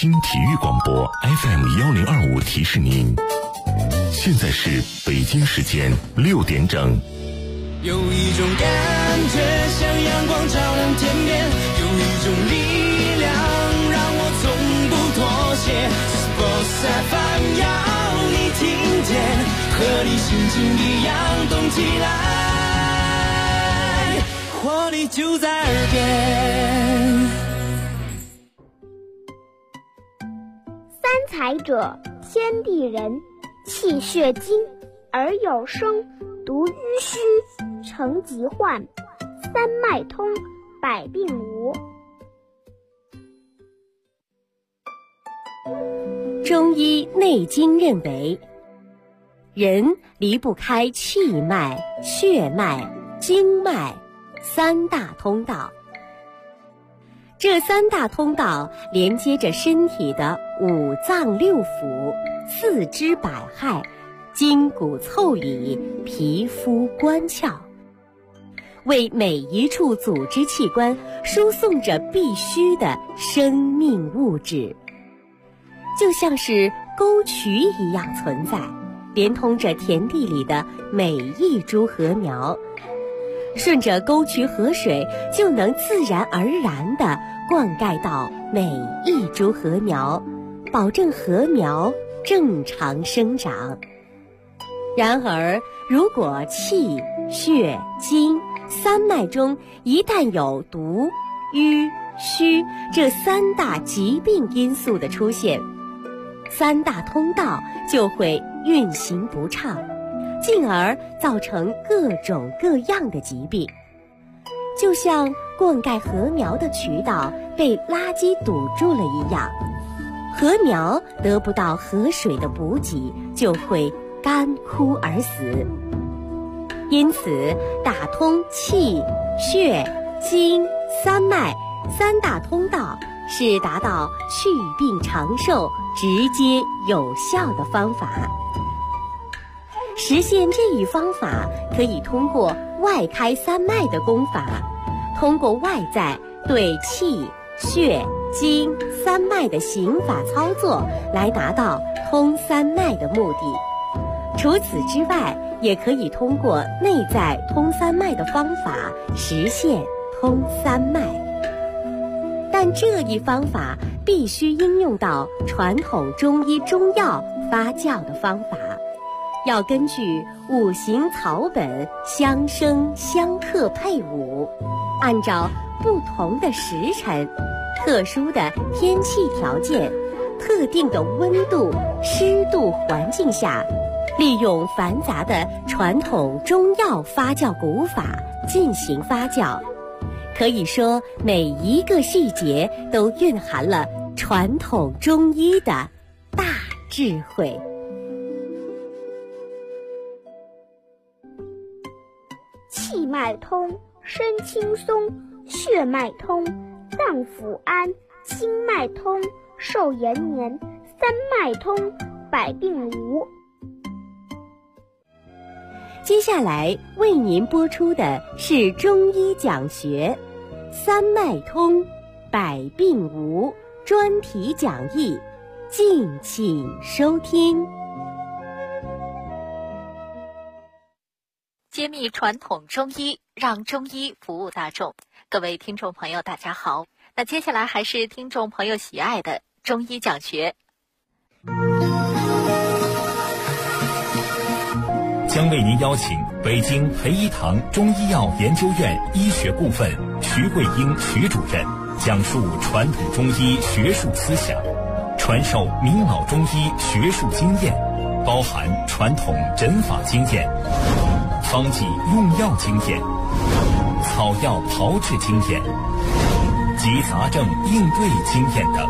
京体育广播 FM1025提示您，现在是北京时间6点整。 有一种感觉像阳光照亮天边，有一种力量让我从不妥协。Sports FM 要你听见，和你心情一样动起来，活力就在耳边。 三才者，天地人，气血精，而有声，独淤虚，成疾患，三脉通，百病无。 中医内经认为，人离不开气脉、血脉、经脉三大通道。这三大通道连接着身体的五脏六腑、四肢百骸、筋骨腠理、皮肤关窍，为每一处组织器官输送着必须的生命物质，就像是沟渠一样存在，连通着田地里的每一株禾苗。顺着沟渠河水，就能自然而然地灌溉到每一株禾苗，保证禾苗正常生长。然而，如果气、血、精三脉中一旦有毒、瘀、虚这三大疾病因素的出现，三大通道就会运行不畅，进而造成各种各样的疾病。就像灌溉禾苗的渠道被垃圾堵住了一样，禾苗得不到河水的补给，就会干枯而死。因此，打通气、血、精、三脉三大通道是达到祛病长寿、直接有效的方法。实现这一方法，可以通过外开三脉的功法，通过外在对气、血、精三脉的行法操作来达到通三脉的目的。除此之外，也可以通过内在通三脉的方法实现通三脉。但这一方法必须应用到传统中医中药发酵的方法，要根据五行草本相生相克配伍，按照不同的时辰、特殊的天气条件、特定的温度、湿度环境下，利用繁杂的传统中药发酵古法进行发酵。可以说，每一个细节都蕴含了传统中医的大智慧。 气脉通，身轻松；血脉通，脏腑安；经脉通，寿延年；三脉通，百病无。 接下来为您播出的是中医讲学三脉通，百病无专题讲义，敬请收听。 揭秘传统中医，让中医服务大众。各位听众朋友大家好，那接下来还是听众朋友喜爱的中医讲学。 将为您邀请北京培一堂中医药研究院医学部分徐桂英徐主任讲述传统中医学术思想，传授名老中医学术经验，包含传统诊法经验、方剂用药经验、草药炮制经验及杂症应对经验等。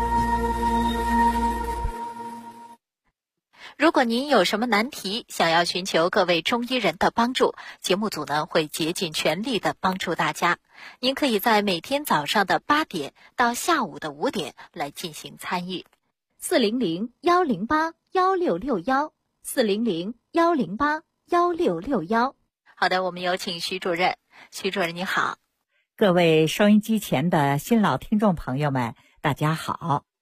如果您有什么难题，想要寻求各位中医人的帮助，节目组呢会竭尽全力的帮助大家。您可以在每天早上的8点到下午的5点来进行参与。400-108-1661，400-108-1661。好的，我们有请徐主任。徐主任你好。 各位收音机前的新老听众朋友们，大家好。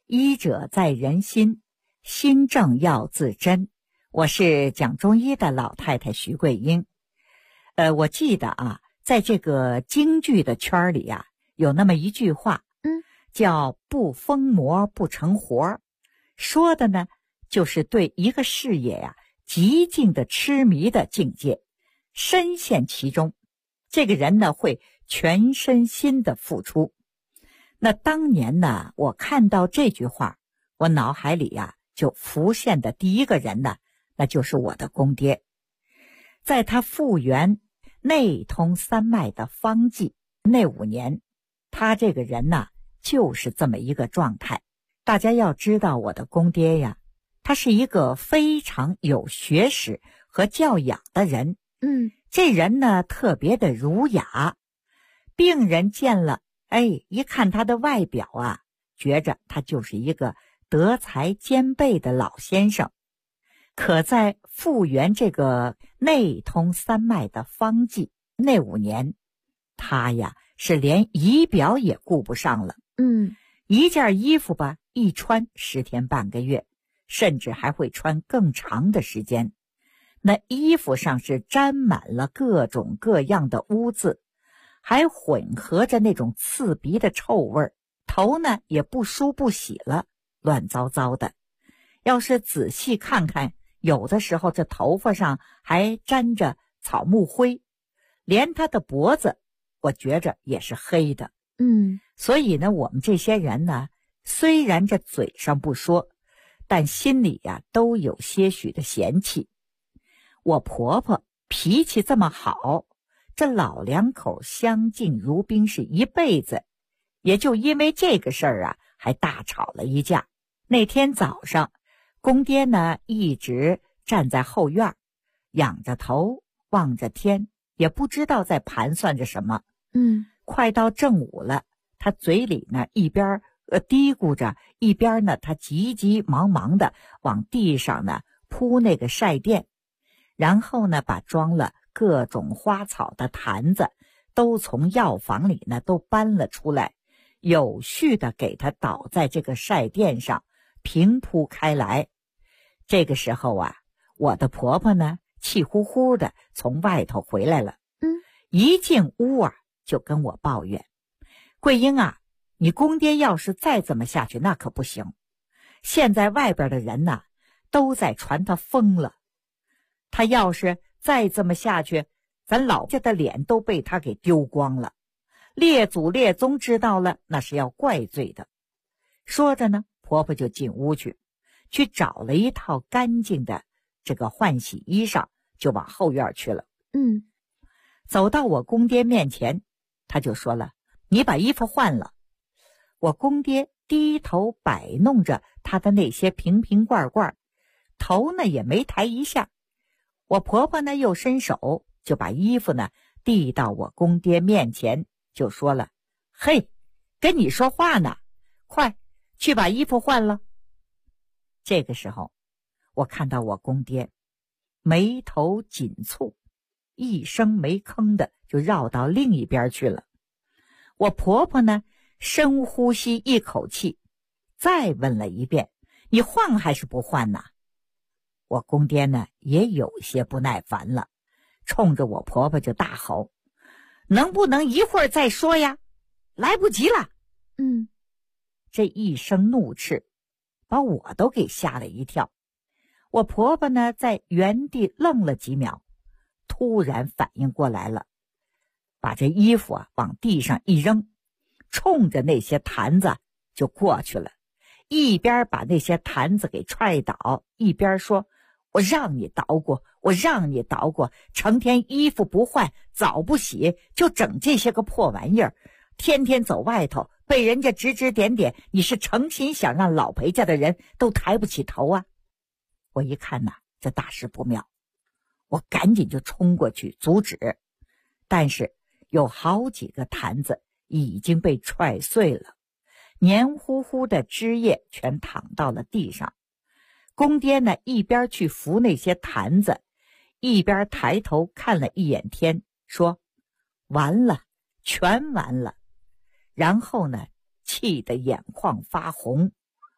医者在人心，心正要自珍。我是讲中医的老太太徐桂英。我记得啊，在这个京剧的圈里啊，有那么一句话，叫不疯魔不成活，说的呢，就是对一个事业呀，极尽的痴迷的境界，深陷其中，这个人呢会全身心的付出。那当年呢，我看到这句话，我脑海里呀就浮现的第一个人呢，那就是我的公爹。在他复原内通三脉的方剂那5年，他这个人呢就是这么一个状态。大家要知道，我的公爹呀，他是一个非常有学识和教养的人。这人呢特别的儒雅，病人见了，一看他的外表啊，觉着他就是一个德才兼备的老先生。可在复原这个内通三脉的方剂那5年，他呀是连仪表也顾不上了。一件衣服吧，一穿10天半个月，甚至还会穿更长的时间。那衣服上是沾满了各种各样的污渍，还混合着那种刺鼻的臭味，头呢也不梳不洗了，乱糟糟的。要是仔细看看，有的时候这头发上还沾着草木灰，连他的脖子我觉着也是黑的。所以呢，我们这些人呢，虽然这嘴上不说，但心里呀都有些许的嫌弃。我婆婆脾气这么好，这老两口相敬如宾是一辈子，也就因为这个事儿啊，还大吵了一架。那天早上，公爹呢一直站在后院，仰着头望着天，也不知道在盘算着什么。快到正午了，他嘴里呢一边嘀咕着，一边呢他急急忙忙的往地上呢铺那个晒垫，然后呢把装了各种花草的坛子都从药房里呢都搬了出来，有序的给他倒在这个晒垫上平铺开来。这个时候啊，我的婆婆呢气呼呼的从外头回来了。一进屋啊就跟我抱怨，桂英啊，你公爹要是再这么下去那可不行，现在外边的人呐都在传他疯了，他要是再这么下去，咱老家的脸都被他给丢光了，列祖列宗知道了那是要怪罪的。说着呢，婆婆就进屋去找了一套干净的这个换洗衣裳，就往后院去了。走到我公爹面前，他就说了，你把衣服换了。我公爹低头摆弄着他的那些瓶瓶罐罐，头呢也没抬一下。我婆婆呢又伸手就把衣服呢递到我公爹面前，就说了，嘿，跟你说话呢，快去把衣服换了。这个时候我看到我公爹眉头紧蹙，一声没吭的就绕到另一边去了。我婆婆呢深呼吸一口气，再问了一遍，你换还是不换呢？我公爹呢也有些不耐烦了，冲着我婆婆就大吼，能不能一会儿再说呀？来不及了。这一声怒斥把我都给吓了一跳。我婆婆呢在原地愣了几秒，突然反应过来了，把这衣服啊往地上一扔，冲着那些坛子就过去了，一边把那些坛子给踹倒，一边说，我让你捣鼓，我让你捣鼓，成天衣服不换，澡不洗，就整这些个破玩意儿，天天走外头被人家指指点点，你是诚心想让老裴家的人都抬不起头啊？我一看呐，这大事不妙，我赶紧就冲过去阻止，但是有好几个坛子已经被踹碎了，黏糊糊的汁液全淌到了地上。公爹呢一边去扶那些坛子，一边抬头看了一眼天，说，完了，全完了。然后呢气得眼眶发红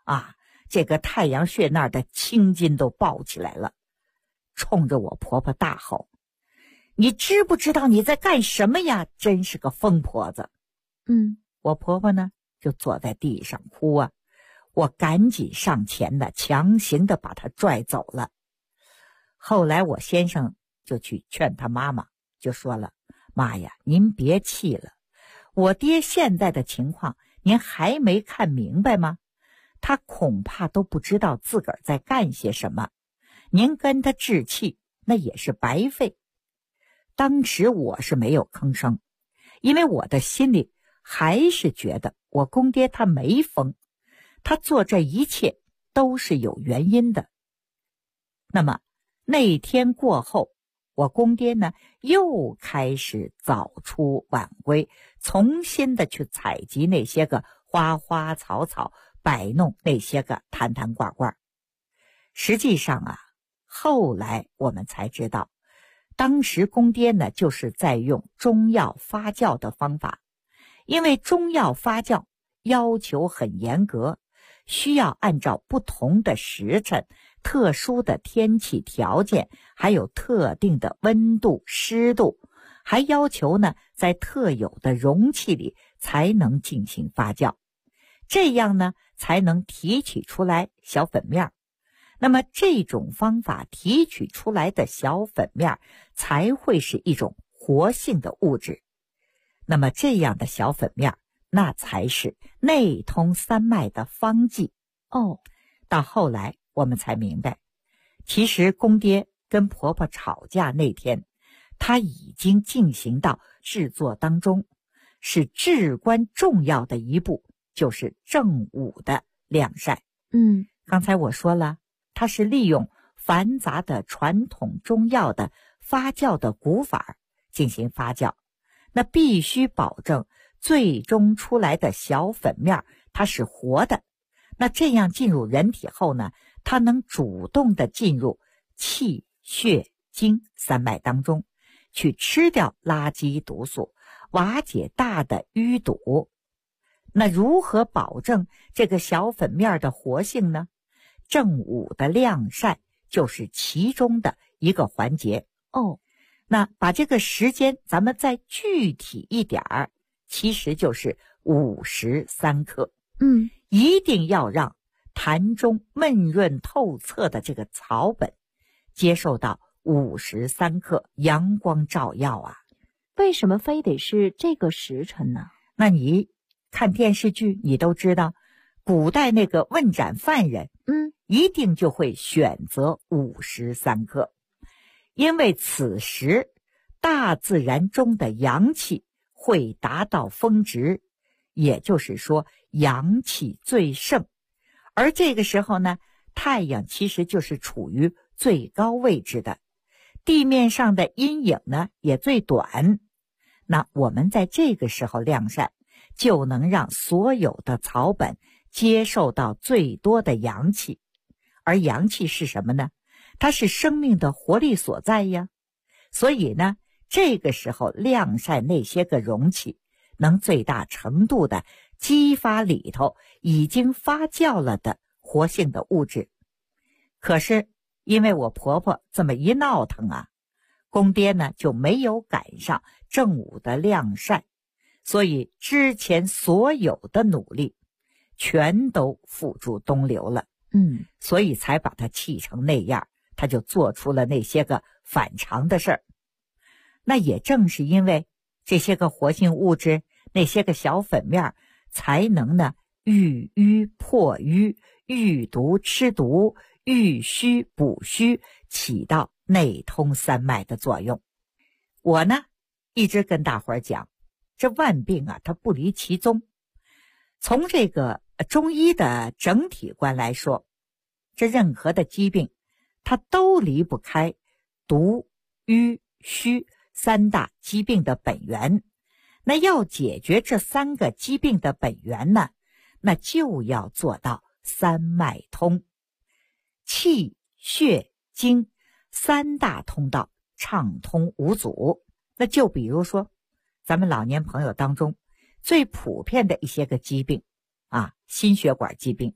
啊，这个太阳穴那儿的青筋都爆起来了，冲着我婆婆大吼：“你知不知道你在干什么呀？真是个疯婆子！”我婆婆呢就坐在地上哭啊，我赶紧上前的强行的把她拽走了。后来我先生就去劝她妈妈，就说了：“妈呀，您别气了，我爹现在的情况您还没看明白吗？他恐怕都不知道自个儿在干些什么，您跟他置气那也是白费。”当时我是没有吭声，因为我的心里还是觉得我公爹他没疯，他做这一切都是有原因的。那么那天过后，我公爹呢又开始早出晚归，重新的去采集那些个花花草草，摆弄那些个坛坛罐罐。实际上啊，后来我们才知道，当时公爹呢就是在用中药发酵的方法，因为中药发酵要求很严格，需要按照不同的时辰、特殊的天气条件，还有特定的温度、湿度，还要求呢在特有的容器里才能进行发酵，这样呢才能提取出来小粉面。那么这种方法提取出来的小粉面才会是一种活性的物质。那么这样的小粉面，那才是内通三脉的方剂。到后来我们才明白，其实公爹跟婆婆吵架那天，他已经进行到制作当中，是至关重要的一步，就是正午的晾晒。刚才我说了，它是利用繁杂的传统中药的发酵的古法进行发酵，那必须保证最终出来的小粉面它是活的，那这样进入人体后呢，它能主动的进入气血经三脉当中，去吃掉垃圾毒素，瓦解大的淤堵。那如何保证这个小粉面的活性呢？正午的晾晒就是其中的一个环节。那把这个时间咱们再具体一点儿，其实就是53克。一定要让坛中闷润透彻的这个草本接受到53克阳光照耀啊。 为什么非得是这个时辰呢？ 那你看电视剧你都知道，古代那个问斩犯人一定就会选择53克，因为此时大自然中的阳气会达到峰值，也就是说阳气最盛，而这个时候呢，太阳其实就是处于最高位置的，地面上的阴影呢也最短。那我们在这个时候晾晒，就能让所有的草本接受到最多的阳气。而阳气是什么呢？它是生命的活力所在呀。所以呢，这个时候晾晒那些个容器，能最大程度的激发里头已经发酵了的活性的物质。可是因为我婆婆这么一闹腾啊，公爹呢就没有赶上正午的晾晒，所以之前所有的努力全都付诸东流了。所以才把他气成那样，他就做出了那些个反常的事儿。那也正是因为这些个活性物质，那些个小粉面，才能呢御瘀破瘀，御毒吃毒，御虚补虚，起到内通三脉的作用。我呢一直跟大伙儿讲，这万病啊它不离其宗。从这个中医的整体观来说，这任何的疾病它都离不开毒、瘀、虚三大疾病的本源。那要解决这三个疾病的本源呢，那就要做到三脉通，气血经三大通道畅通无阻。那就比如说咱们老年朋友当中最普遍的一些个疾病啊，心血管疾病，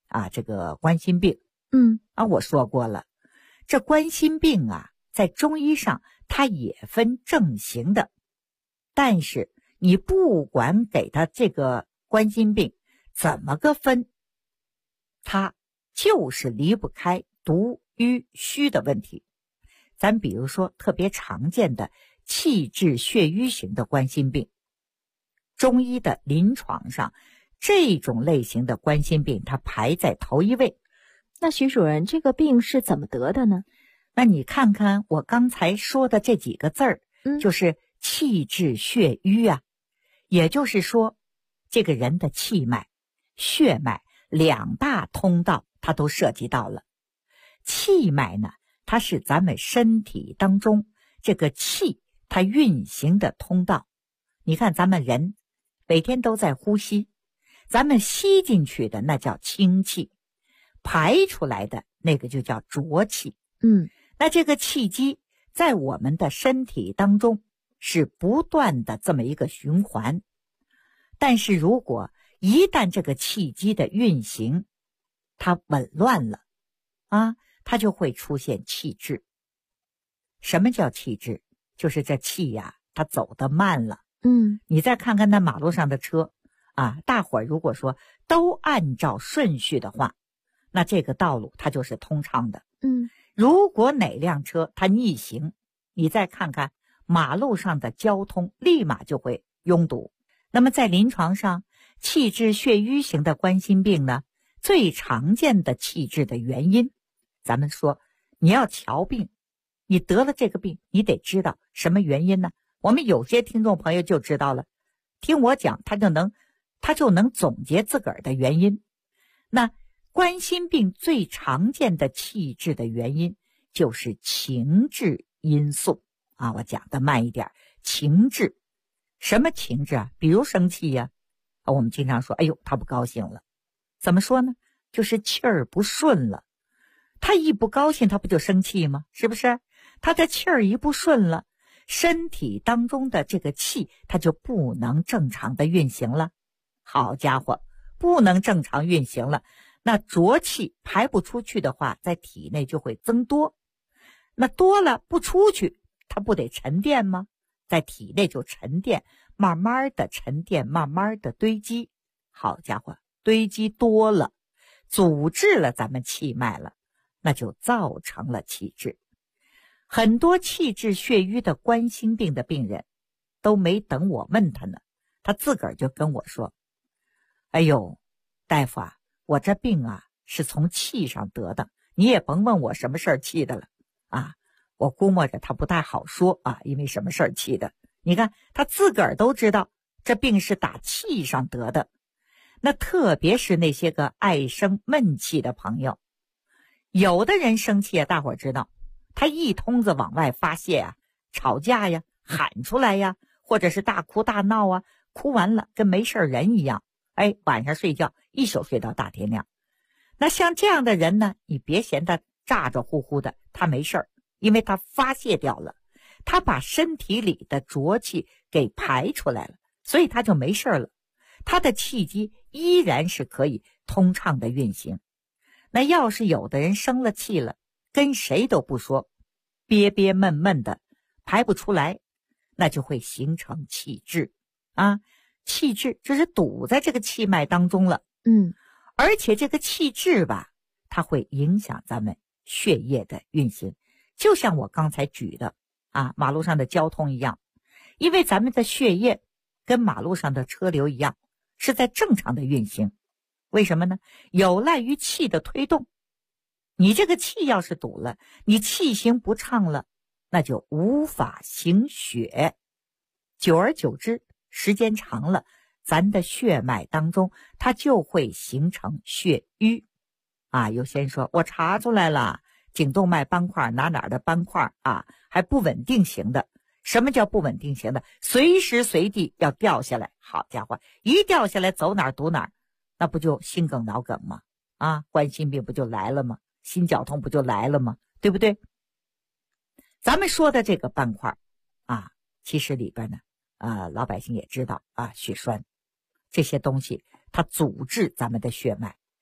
这个冠心病。我说过了，这冠心病在中医上它也分症型的，但是你不管给他这个冠心病怎么个分，它就是离不开毒瘀虚的问题。咱比如说特别常见的气滞血瘀型的冠心病，中医的临床上这种类型的冠心病它排在头一位。 那徐主任，这个病是怎么得的呢？ 那你看看我刚才说的这几个字儿，就是气滞血瘀也就是说这个人的气脉、血脉两大通道它都涉及到了。气脉呢，它是咱们身体当中这个气它运行的通道。你看咱们人每天都在呼吸，咱们吸进去的那叫清气，排出来的那个就叫浊气。那这个气机在我们的身体当中是不断的这么一个循环，但是如果一旦这个气机的运行它紊乱了它就会出现气滞。什么叫气滞？就是这气它走得慢了。你再看看那马路上的车大伙儿如果说都按照顺序的话，那这个道路它就是通畅的。如果哪辆车它逆行，你再看看马路上的交通立马就会拥堵。那么在临床上，气滞血瘀型的冠心病呢，最常见的气滞的原因，咱们说你要瞧病，你得了这个病你得知道什么原因呢？我们有些听众朋友就知道了，听我讲他就能总结自个儿的原因。那冠心病最常见的气滞的原因就是情志因素我讲的慢一点，情志。什么情志比如生气我们经常说哎呦他不高兴了，怎么说呢？就是气儿不顺了。他一不高兴他不就生气吗？是不是？他的气儿一不顺了，身体当中的这个气它就不能正常的运行了。好家伙，不能正常运行了，那浊气排不出去的话，在体内就会增多。那多了不出去，它不得沉淀吗？在体内就沉淀，慢慢的沉淀，慢慢的堆积。好家伙，堆积多了，阻滞了咱们气脉了，那就造成了气滞。很多气滞血瘀的冠心病的病人都没等我问他呢，他自个儿就跟我说，哎呦大夫我这病是从气上得的，你也甭问我什么事儿气的了我估摸着他不太好说因为什么事儿气的。你看他自个儿都知道这病是打气上得的。那特别是那些个爱生闷气的朋友，有的人生气大伙儿知道，他一通子往外发泄吵架喊出来或者是大哭大闹哭完了跟没事人一样，晚上睡觉一宿睡到大天亮。那像这样的人呢，你别嫌他咋咋呼呼的，他没事儿，因为他发泄掉了，他把身体里的浊气给排出来了，所以他就没事了，他的气机依然是可以通畅的运行。那要是有的人生了气了，跟谁都不说，憋憋闷闷的排不出来，那就会形成气滞气滞就是堵在这个气脉当中了。而且这个气滞它会影响咱们血液的运行，就像我刚才举的马路上的交通一样，因为咱们的血液跟马路上的车流一样，是在正常的运行。为什么呢？有赖于气的推动。你这个气要是堵了，你气行不畅了，那就无法行血。久而久之，时间长了，咱的血脉当中它就会形成血瘀有些人说我查出来了，颈动脉斑块哪的斑块还不稳定型的。什么叫不稳定型的？随时随地要掉下来。好家伙，一掉下来走哪儿堵哪儿，那不就心梗脑梗吗？冠心病不就来了吗？心绞痛不就来了吗？对不对？咱们说的这个斑块其实里边呢老百姓也知道血栓这些东西它阻滞咱们的血脉，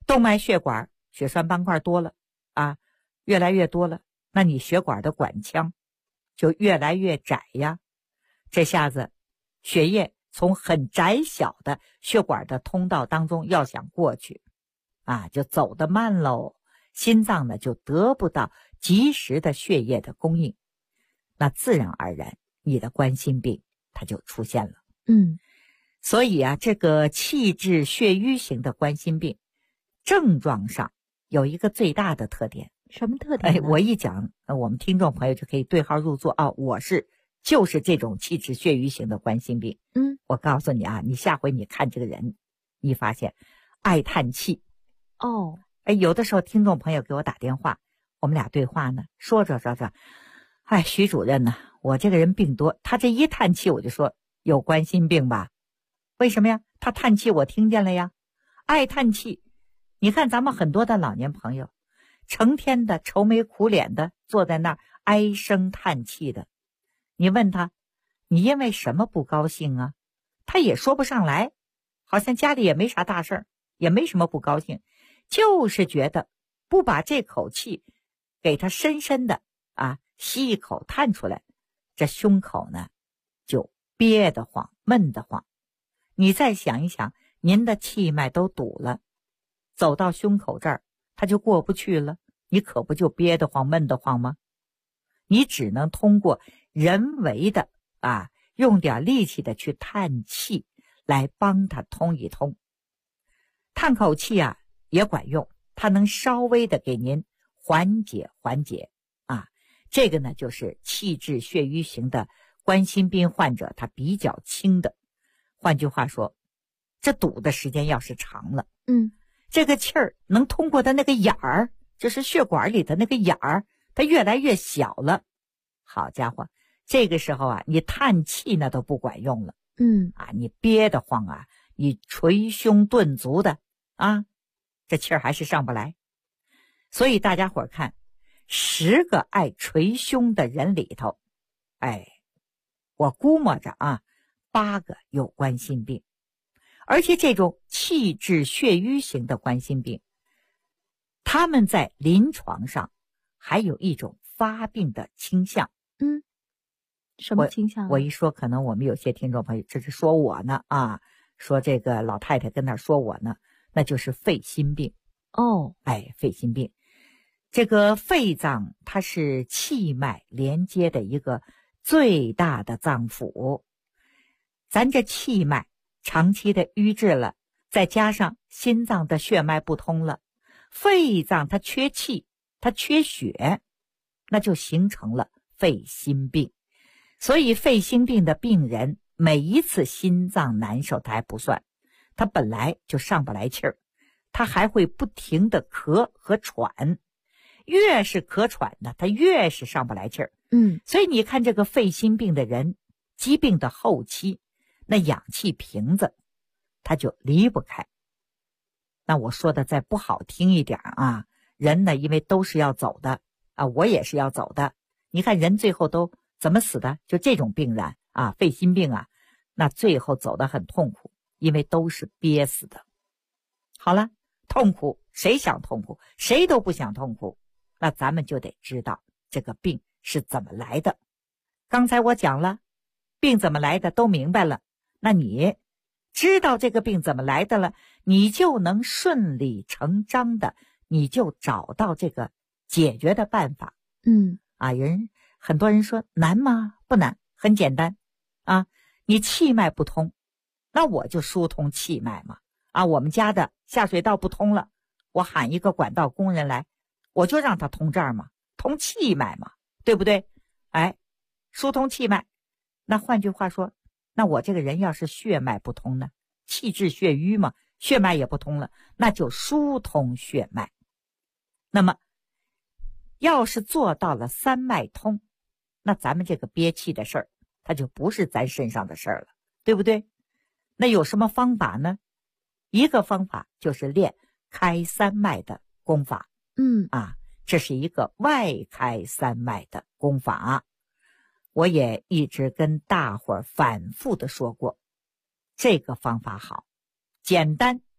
动脉血管血栓斑块多了啊，越来越多了，那你血管的管腔就越来越窄呀。这下子血液从很窄小的血管的通道当中要想过去啊，就走得慢喽。心脏呢就得不到及时的血液的供应，那自然而然你的冠心病它就出现了。所以啊，这个气滞血瘀型的冠心病症状上有一个最大的特点。 什么特点呢？ 我一讲，我们听众朋友就可以对号入座啊，就是这种气滞血瘀型的冠心病。我告诉你啊，你下回你看这个人，你发现爱叹气。有的时候听众朋友给我打电话，我们俩对话呢，说着，徐主任呢，我这个人病多，他这一叹气我就说有冠心病吧？为什么呀？他叹气我听见了呀，爱叹气。你看咱们很多的老年朋友，成天的愁眉苦脸的坐在那儿唉声叹气的，你问他，你因为什么不高兴啊？他也说不上来，好像家里也没啥大事儿，也没什么不高兴，就是觉得不把这口气给他深深的吸一口叹出来，这胸口呢就憋得慌闷得慌。你再想一想，您的气脉都堵了，走到胸口这儿他就过不去了，你可不就憋得慌闷得慌吗？你只能通过人为的用点力气的去叹气来帮他通一通。叹口气也管用，它能稍微的给您缓解这个呢就是气滞血瘀型的冠心病患者他比较轻的。换句话说，这堵的时间要是长了，这个气儿能通过的那个眼儿，就是血管里的那个眼儿，它越来越小了。好家伙，这个时候你叹气那都不管用了。你憋得慌你捶胸顿足的这气儿还是上不来。所以大家伙看，10个爱捶胸的人里头，我估摸着8个有冠心病。而且这种气滞血瘀型的冠心病，他们在临床上还有一种发病的倾向。 什么倾向？ 我一说，可能我们有些听众朋友这是说我呢说这个老太太跟那说我呢，那就是肺心病。肺心病，这个肺脏它是气脉连接的一个最大的脏腑，咱这气脉长期的瘀滞了，再加上心脏的血脉不通了，肺脏它缺气，它缺血，那就形成了肺心病。所以肺心病的病人每一次心脏难受他还不算，他本来就上不来气儿，他还会不停的咳和喘，越是咳喘呢，他越是上不来气儿。所以你看这个肺心病的人，疾病的后期，那氧气瓶子他就离不开。那我说的再不好听一点人呢因为都是要走的我也是要走的。你看人最后都怎么死的？就这种病人肺心病那最后走得很痛苦，因为都是憋死的。好了，痛苦，谁想痛苦？谁都不想痛苦。那咱们就得知道这个病是怎么来的。刚才我讲了，病怎么来的都明白了，那你知道这个病怎么来的了，你就能顺理成章的，你就找到这个解决的办法。很多人说难吗？不难，很简单你气脉不通，那我就疏通气脉嘛我们家的下水道不通了，我喊一个管道工人来，我就让他通这儿嘛，通气脉嘛，对不对？疏通气脉。那换句话说，那我这个人要是血脉不通呢，气滞血瘀嘛，血脉也不通了，那就疏通血脉。那么要是做到了3脉通，那咱们这个憋气的事儿，它就不是咱身上的事儿了，对不对？那有什么方法呢？一个方法就是练开3脉的功法。这是一个外开3脉的功法。我也一直跟大伙儿反复的说过，这个方法好，简单，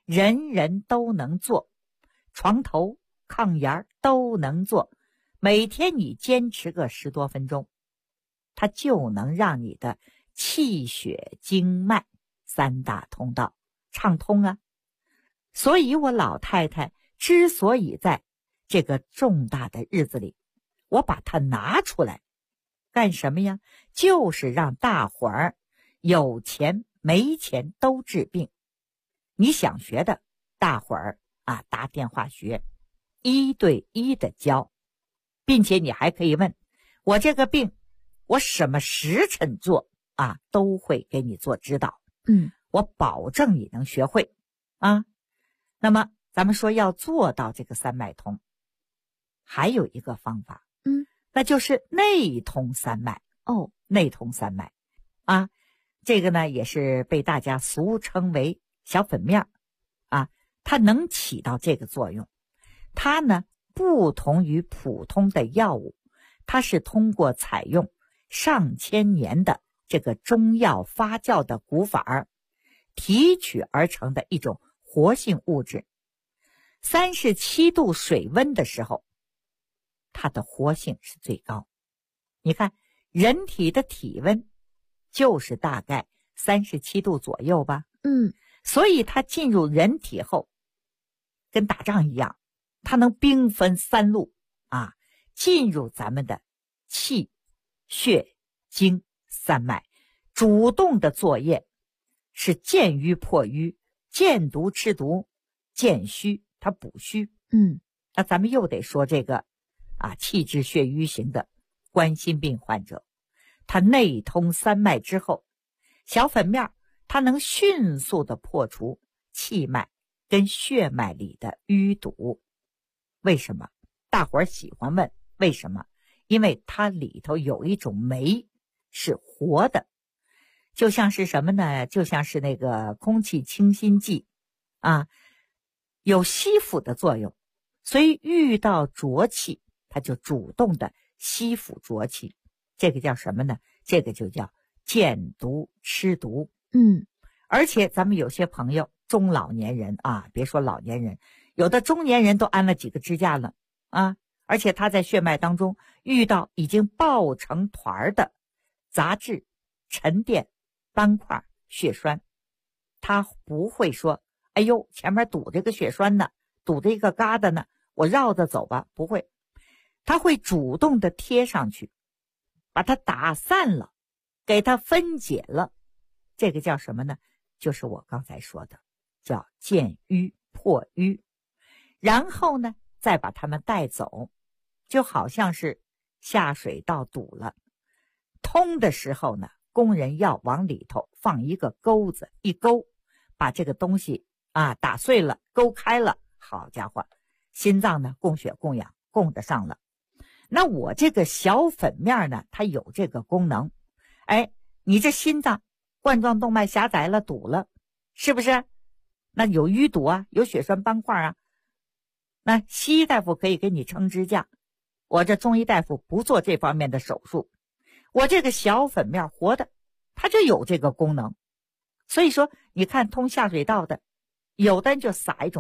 人人都能做，床头、炕沿都能做，每天你坚持个10多分钟，它就能让你的气血经脉3大通道畅通啊。所以我老太太之所以在这个重大的日子里，我把它拿出来干什么呀？就是让大伙儿有钱没钱都治病。你想学的，大伙儿打电话学，1对1的教，并且你还可以问我这个病我什么时辰做都会给你做指导。我保证你能学会那么咱们说要做到这个3脉通，还有一个方法，那就是内通3脉。内通3脉这个呢也是被大家俗称为小粉面它能起到这个作用。它呢不同于普通的药物，它是通过采用上千年的这个中药发酵的古法提取而成的一种活性物质。37度水温的时候，它的活性是最高。你看人体的体温就是大概37度左右吧，所以它进入人体后跟打仗一样，它能兵分3路进入咱们的气血经3脉，主动的作业是见瘀破瘀，见毒吃毒，见虚它补虚。那咱们又得说这个气滞血瘀型的冠心病患者，它内通3脉之后，小粉面它能迅速的破除气脉跟血脉里的淤堵。为什么？大伙儿喜欢问为什么？因为它里头有一种酶是活的，就像是什么呢？就像是那个空气清新剂有吸附的作用，所以遇到浊气它就主动的吸附浊气。这个叫什么呢？这个就叫见毒吃毒。而且咱们有些朋友中老年人别说老年人，有的中年人都安了几个支架了而且他在血脉当中遇到已经抱成团的杂质、沉淀、斑块、血栓，他不会说哎呦前面堵着个血栓呢，堵着一个疙瘩呢，我绕着走吧，不会，他会主动的贴上去，把它打散了，给它分解了。这个叫什么呢？就是我刚才说的叫见瘀破瘀。然后呢再把它们带走，就好像是下水道堵了，通的时候呢，工人要往里头放一个钩子，一勾，把这个东西打碎了，勾开了，好家伙，心脏呢供血供氧供得上了。那我这个小粉面呢，它有这个功能。你这心脏冠状动脉狭窄了，堵了，是不是？那有淤堵有血栓斑块那西医大夫可以给你撑支架，我这中医大夫不做这方面的手术。我这个小粉面活的，它就有这个功能。所以说你看通下水道的，有的人就撒一种